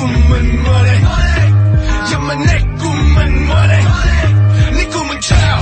꿈은 뭐래 야마 내 꿈은 뭐래 네 꿈은 참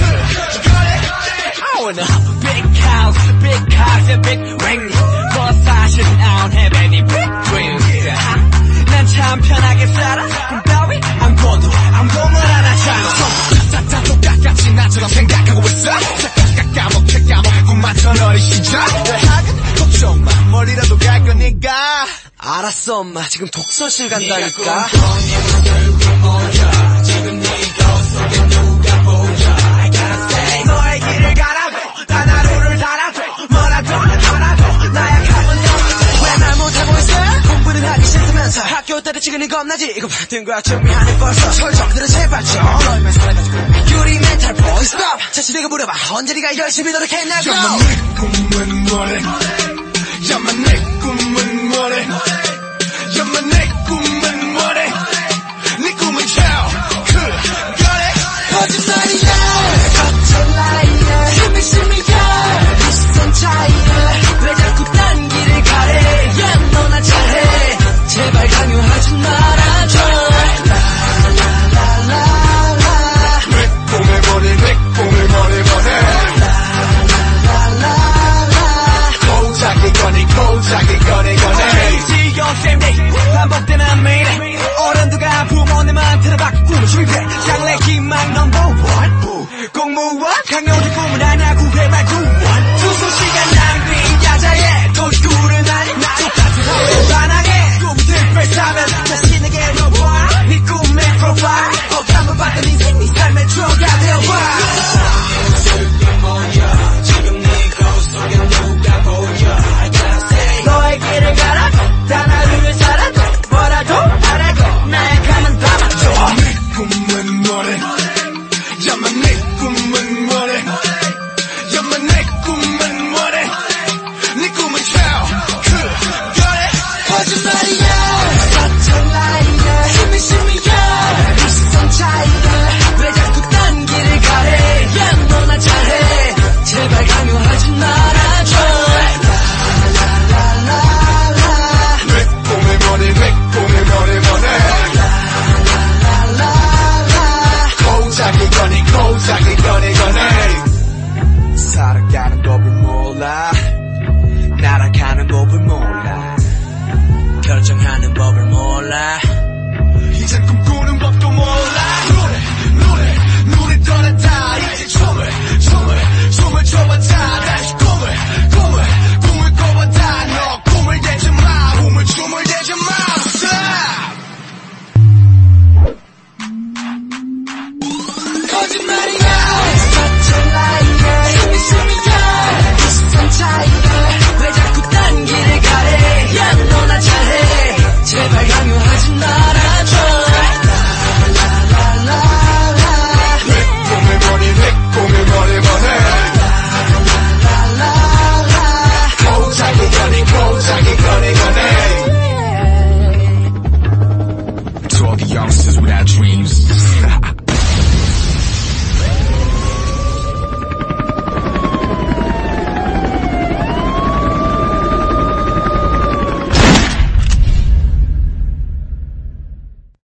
I wanna have a big house and big ring 뭐 사실 I don't have any big dreams 난 참 편하게 살아 꿈 따위 안 꿔도 아무것도 안 하잖아 싹다 똑같이 나처럼 생각하고 있어 까먹게 꿈만천 어린 시절 하긴 걱정 마 멀리라도 갈 거니까 알았어 엄마 지금 독서실 간다니까 지금 네 거울 속에 누가 보여 I gotta stay 너의 길을 가라고 단 하루를 달아도 뭐라도 하라고 나약하면 너 왜 말 못하고 있어 공부는 하기 싫다면서 학교 때려치기는 겁나지 이거 받은 거야 준비하네 벌써 철정들은 제발 좀 너희만 살아가지고 유리 멘탈 보이 스톱 자신에게 물어봐 언제 네가 열심히 노력했냐고 야마 내 꿈은 뭐래 야마 내 꿈은 뭐래 야마 내 꿈은 뭐래 네 꿈은 참 그래 거짓말이야 거쳐 라이야 힘이 심이야 비슷한 차이야 왜 자꾸 딴 길을 가래 야 너나 잘해 제발 강요하지 말아줘 라라라라라 내 꿈을 보내 내 꿈을 보내 고작이 꺼내 Crazy on same day 반복되는 매일 어른들과 부모님한테 바꾸는 실패 장래 희망 넘버 원 공무원 강요된 꿈은 아냐 구해 말고 원 투소 시간 낭비 야자에 도시구를 아니 똑같은 하루에 반항해 꿈들 뺏사면 자신에게 물어봐 네 꿈의 프로파일 꼭 한번 봤던 인생 네 삶의 추억가 되어봐 지금 네 거울 속에 누가 보여 너의 길을 가라 단 하루를 살아도 뭐라도 하라고 나약하면 담아줘 내 꿈은 뭐래 야마 내 꿈은 뭐래 야마 내 꿈은 뭐래 네 꿈은 참 그래 거짓말이야 거쳐 라이야 힘이 심이야 비슷한 차이야 왜 자꾸 딴 길을 가래 야 너나 잘해 제발 강요하지 말아줘 내 꿈을 보내 내 꿈을 보내 고작이 꺼내 살아가는 법을 몰라 날아가는 법을 몰라 결정하는 법을 몰라 이젠 꿈꾸는 법도 몰라 노래 떠났다 이제 춤을 춰봤다 다시 꿈을 꿔봤다 너 꿈을 대지 마 춤을 대지 마 거짓말이야